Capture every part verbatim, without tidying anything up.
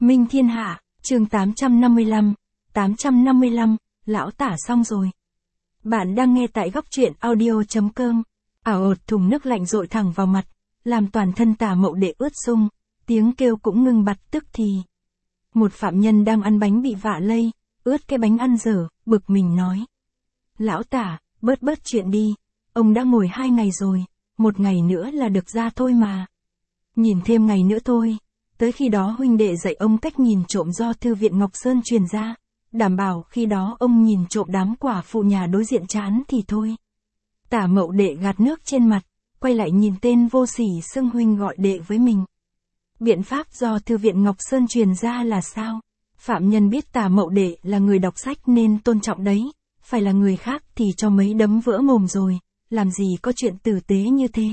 Minh Thiên Hạ, chương tám trăm năm mươi lăm, tám trăm năm mươi lăm, lão tả xong rồi. Bạn đang nghe tại góc truyện audio.com. Ảo ột thùng nước lạnh rội thẳng vào mặt, làm toàn thân Tả Mậu Đệ ướt sũng, tiếng kêu cũng ngưng bặt tức thì. Một phạm nhân đang ăn bánh bị vạ lây, ướt cái bánh ăn dở, bực mình nói. Lão Tả, bớt bớt chuyện đi, ông đã ngồi hai ngày rồi, một ngày nữa là được ra thôi mà. Nhìn thêm ngày nữa thôi, tới khi đó huynh đệ dạy ông cách nhìn trộm do Thư viện Ngọc Sơn truyền ra, đảm bảo khi đó ông nhìn trộm đám quả phụ nhà đối diện chán thì thôi. Tả Mậu Đệ gạt nước trên mặt, quay lại nhìn tên vô sỉ xưng huynh gọi đệ với mình. Biện pháp do Thư viện Ngọc Sơn truyền ra là sao? Phạm nhân biết Tả Mậu Đệ là người đọc sách nên tôn trọng đấy, phải là người khác thì cho mấy đấm vỡ mồm rồi, làm gì có chuyện tử tế như thế.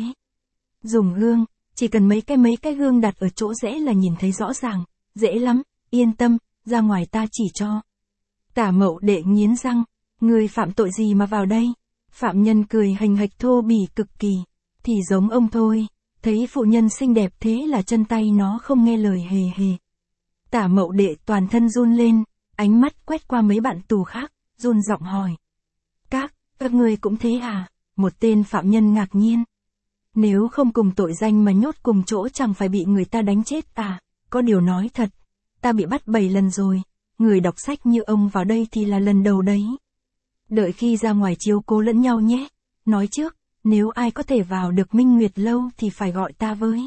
Dùng gương, chỉ cần mấy cái mấy cái gương đặt ở chỗ rẽ là nhìn thấy rõ ràng, dễ lắm, yên tâm, ra ngoài ta chỉ cho. Tả Mậu Đệ nghiến răng, người phạm tội gì mà vào đây? Phạm nhân cười hành hạch thô bỉ cực kỳ, thì giống ông thôi, thấy phụ nhân xinh đẹp thế là chân tay nó không nghe lời hề hề. Tả Mậu Đệ toàn thân run lên, ánh mắt quét qua mấy bạn tù khác, run giọng hỏi. Các, các ngươi cũng thế à? Một tên phạm nhân ngạc nhiên. Nếu không cùng tội danh mà nhốt cùng chỗ chẳng phải bị người ta đánh chết à? Có điều nói thật, ta bị bắt bảy lần rồi, người đọc sách như ông vào đây thì là lần đầu đấy. Đợi khi ra ngoài chiếu cố lẫn nhau nhé. Nói trước, nếu ai có thể vào được Minh Nguyệt Lâu thì phải gọi ta với.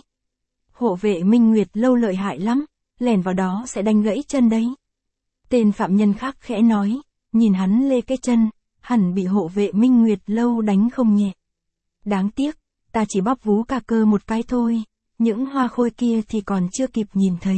Hộ vệ Minh Nguyệt Lâu lợi hại lắm, lèn vào đó sẽ đánh gãy chân đấy. Tên phạm nhân khác khẽ nói, nhìn hắn lê cái chân, hẳn bị hộ vệ Minh Nguyệt Lâu đánh không nhẹ. Đáng tiếc, ta chỉ bóp vú ca cơ một cái thôi, những hoa khôi kia thì còn chưa kịp nhìn thấy.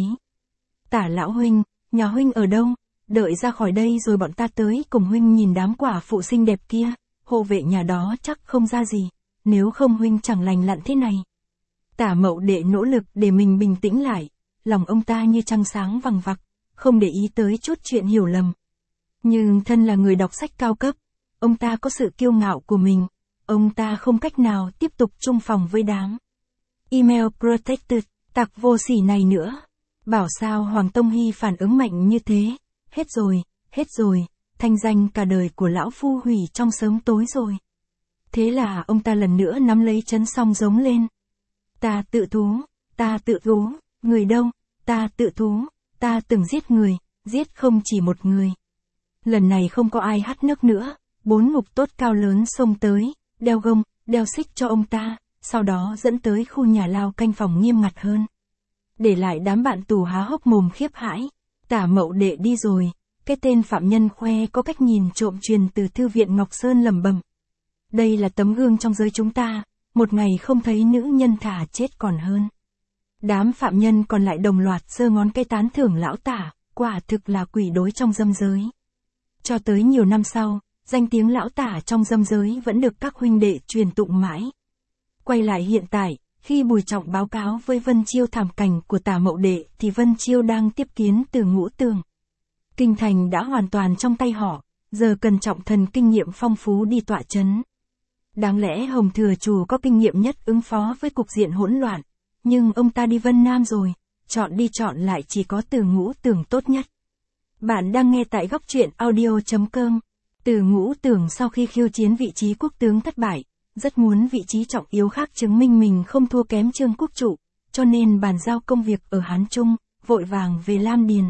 Tả lão huynh, nhà huynh ở đâu? Đợi ra khỏi đây rồi bọn ta tới cùng huynh nhìn đám quả phụ xinh đẹp kia, hộ vệ nhà đó chắc không ra gì, nếu không huynh chẳng lành lặn thế này. Tả Mậu Đệ nỗ lực để mình bình tĩnh lại, lòng ông ta như trăng sáng vằng vặc, không để ý tới chút chuyện hiểu lầm. Nhưng thân là người đọc sách cao cấp, ông ta có sự kiêu ngạo của mình, ông ta không cách nào tiếp tục chung phòng với đám email protected, tặc vô sỉ này nữa. Bảo sao Hoàng Tông Hy phản ứng mạnh như thế, hết rồi, hết rồi, thanh danh cả đời của lão phu hủy trong sớm tối rồi. Thế là ông ta lần nữa nắm lấy chấn song giống lên. Ta tự thú, ta tự thú, người đâu, ta tự thú, ta từng giết người, giết không chỉ một người. Lần này không có ai hắt nước nữa, bốn ngục tốt cao lớn xông tới, đeo gông, đeo xích cho ông ta, sau đó dẫn tới khu nhà lao canh phòng nghiêm ngặt hơn. Để lại đám bạn tù há hốc mồm khiếp hãi. Tả Mậu Đệ đi rồi, cái tên phạm nhân khoe có cách nhìn trộm truyền từ Thư viện Ngọc Sơn lẩm bẩm. Đây là tấm gương trong giới chúng ta, một ngày không thấy nữ nhân thả chết còn hơn. Đám phạm nhân còn lại đồng loạt giơ ngón cái tán thưởng lão Tả, quả thực là quỷ đối trong dâm giới. Cho tới nhiều năm sau, danh tiếng lão Tả trong dâm giới vẫn được các huynh đệ truyền tụng mãi. Quay lại hiện tại, khi Bùi Trọng báo cáo với Vân Chiêu thảm cảnh của Tả Mậu Đệ thì Vân Chiêu đang tiếp kiến từ Ngũ Tường. Kinh thành đã hoàn toàn trong tay họ, giờ cần Trọng Thần kinh nghiệm phong phú đi tọa chấn. Đáng lẽ Hồng Thừa Chủ có kinh nghiệm nhất ứng phó với cục diện hỗn loạn, nhưng ông ta đi Vân Nam rồi, chọn đi chọn lại chỉ có Từ Ngũ Tường tốt nhất. Bạn đang nghe tại góc truyện audio.com. Từ Ngũ Tường sau khi khiêu chiến vị trí quốc tướng thất bại, rất muốn vị trí trọng yếu khác chứng minh mình không thua kém Trương Quốc Trụ, cho nên bàn giao công việc ở Hán Trung, vội vàng về Lam Điền.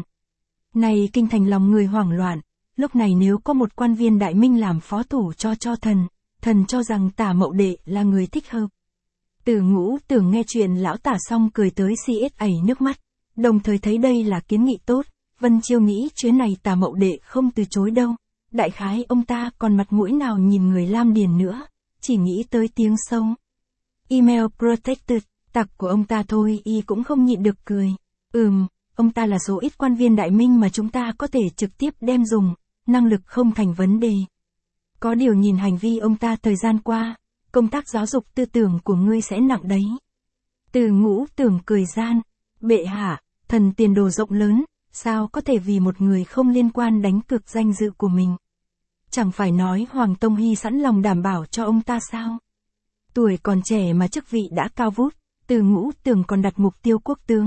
Này kinh thành lòng người hoảng loạn, lúc này nếu có một quan viên đại minh làm phó thủ cho cho thần, thần cho rằng Tả Mậu Đệ là người thích hợp. Từ Ngũ Tường nghe chuyện lão Tả xong cười tới si ết ẩy nước mắt, đồng thời thấy đây là kiến nghị tốt, Vân Chiêu nghĩ chuyến này Tả Mậu Đệ không từ chối đâu, đại khái ông ta còn mặt mũi nào nhìn người Lam Điền nữa. Chỉ nghĩ tới tiếng sông. Email protected, tặc của ông ta thôi y cũng không nhịn được cười. Ừm, ông ta là số ít quan viên đại minh mà chúng ta có thể trực tiếp đem dùng, năng lực không thành vấn đề. Có điều nhìn hành vi ông ta thời gian qua, công tác giáo dục tư tưởng của ngươi sẽ nặng đấy. Từ Ngũ Tường cười gian, bệ hạ, thần tiền đồ rộng lớn, sao có thể vì một người không liên quan đánh cược danh dự của mình. Chẳng phải nói Hoàng Tông Hy sẵn lòng đảm bảo cho ông ta sao? Tuổi còn trẻ mà chức vị đã cao vút, Từ Ngũ Tường còn đặt mục tiêu quốc tướng.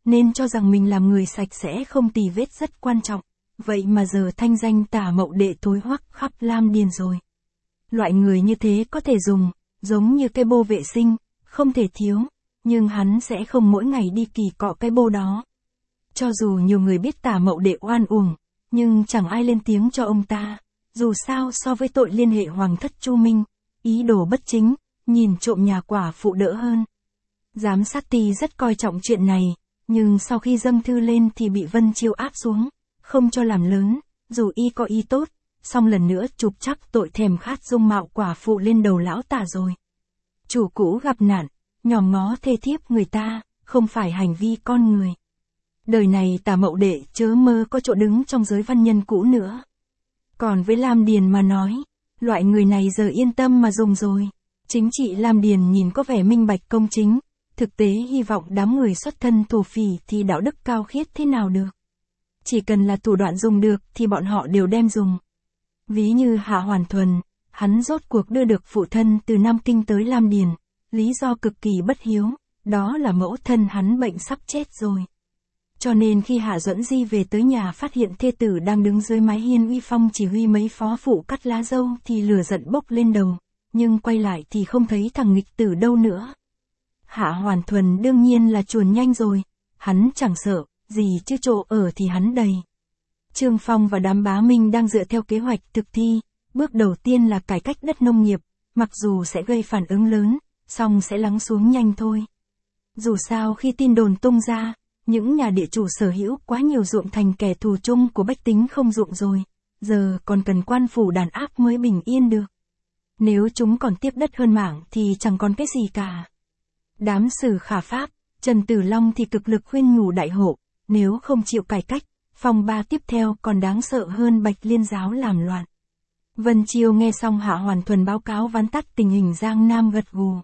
nên cho rằng mình làm người sạch sẽ không tì vết rất quan trọng, vậy mà giờ thanh danh Tả Mậu Đệ thối hoắc khắp Lam Điền rồi. Loại người như thế có thể dùng, giống như cái bô vệ sinh, không thể thiếu, nhưng hắn sẽ không mỗi ngày đi kỳ cọ cái bô đó. Cho dù nhiều người biết Tả Mậu Đệ oan uổng, nhưng chẳng ai lên tiếng cho ông ta, dù sao so với tội liên hệ hoàng thất Chu Minh, ý đồ bất chính, nhìn trộm nhà quả phụ đỡ hơn. Giám sát ty rất coi trọng chuyện này, nhưng sau khi dâng thư lên thì bị Vân Chiêu áp xuống, không cho làm lớn, dù y có ý tốt, xong lần nữa chụp chắc tội thèm khát dung mạo quả phụ lên đầu lão Tả rồi. Chủ cũ gặp nạn, nhòm ngó thê thiếp người ta, không phải hành vi con người. Đời này Tả Mậu Đệ chớ mơ có chỗ đứng trong giới văn nhân cũ nữa. Còn với Lam Điền mà nói, loại người này giờ yên tâm mà dùng rồi. Chính trị Lam Điền nhìn có vẻ minh bạch công chính, thực tế hy vọng đám người xuất thân thổ phỉ thì đạo đức cao khiết thế nào được. Chỉ cần là thủ đoạn dùng được thì bọn họ đều đem dùng. Ví như Hạ Hoàn Thuần, hắn rốt cuộc đưa được phụ thân từ Nam Kinh tới Lam Điền, lý do cực kỳ bất hiếu, đó là mẫu thân hắn bệnh sắp chết rồi. Cho nên khi Hạ Duẫn Di về tới nhà phát hiện thê tử đang đứng dưới mái hiên uy phong chỉ huy mấy phó phụ cắt lá dâu thì lửa giận bốc lên đầu, nhưng quay lại thì không thấy thằng nghịch tử đâu nữa. Hạ Hoàn Thuần đương nhiên là chuồn nhanh rồi, hắn chẳng sợ, gì chứ chỗ ở thì hắn đầy. Trương Phong và đám bá Minh đang dựa theo kế hoạch thực thi, bước đầu tiên là cải cách đất nông nghiệp, mặc dù sẽ gây phản ứng lớn, song sẽ lắng xuống nhanh thôi. Dù sao khi tin đồn tung ra, những nhà địa chủ sở hữu quá nhiều ruộng thành kẻ thù chung của bách tính không ruộng rồi, giờ còn cần quan phủ đàn áp mới bình yên được. Nếu chúng còn tiếp đất hơn mảng thì chẳng còn cái gì cả. Đám Sử Khả Pháp, Trần Tử Long thì cực lực khuyên nhủ đại hộ, nếu không chịu cải cách, phong ba tiếp theo còn đáng sợ hơn Bạch Liên giáo làm loạn. Vân Chiêu nghe xong Hạ Hoàn Thuần báo cáo vắn tắt tình hình Giang Nam gật gù.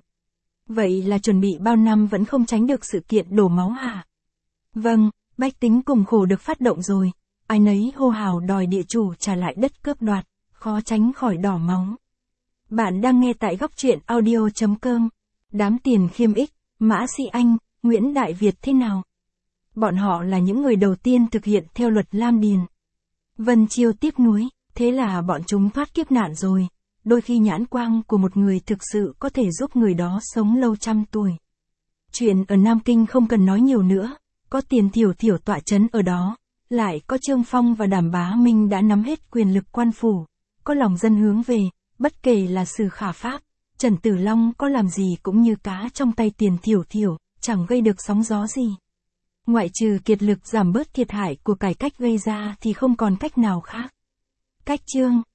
Vậy là chuẩn bị bao năm vẫn không tránh được sự kiện đổ máu hả? Vâng, bách tính cùng khổ được phát động rồi, ai nấy hô hào đòi địa chủ trả lại đất cướp đoạt, khó tránh khỏi đỏ máu. Bạn đang nghe tại góc truyện audio chấm com. Đám Tiền Khiêm Ích, Mã Sĩ Anh, Nguyễn Đại Việt thế nào? Bọn họ là những người đầu tiên thực hiện theo luật Lam Điền. Vân Chiêu tiếc nuối, thế là bọn chúng thoát kiếp nạn rồi, đôi khi nhãn quang của một người thực sự có thể giúp người đó sống lâu trăm tuổi. Chuyện ở Nam Kinh không cần nói nhiều nữa, có Tiền Thiểu Thiểu tọa chấn ở đó, lại có Trương Phong và Đàm Bá Minh đã nắm hết quyền lực quan phủ, có lòng dân hướng về, bất kể là Sử Khả Pháp, Trần Tử Long có làm gì cũng như cá trong tay Tiền Thiểu Thiểu, chẳng gây được sóng gió gì. Ngoại trừ kiệt lực giảm bớt thiệt hại của cải cách gây ra thì không còn cách nào khác. Cách chương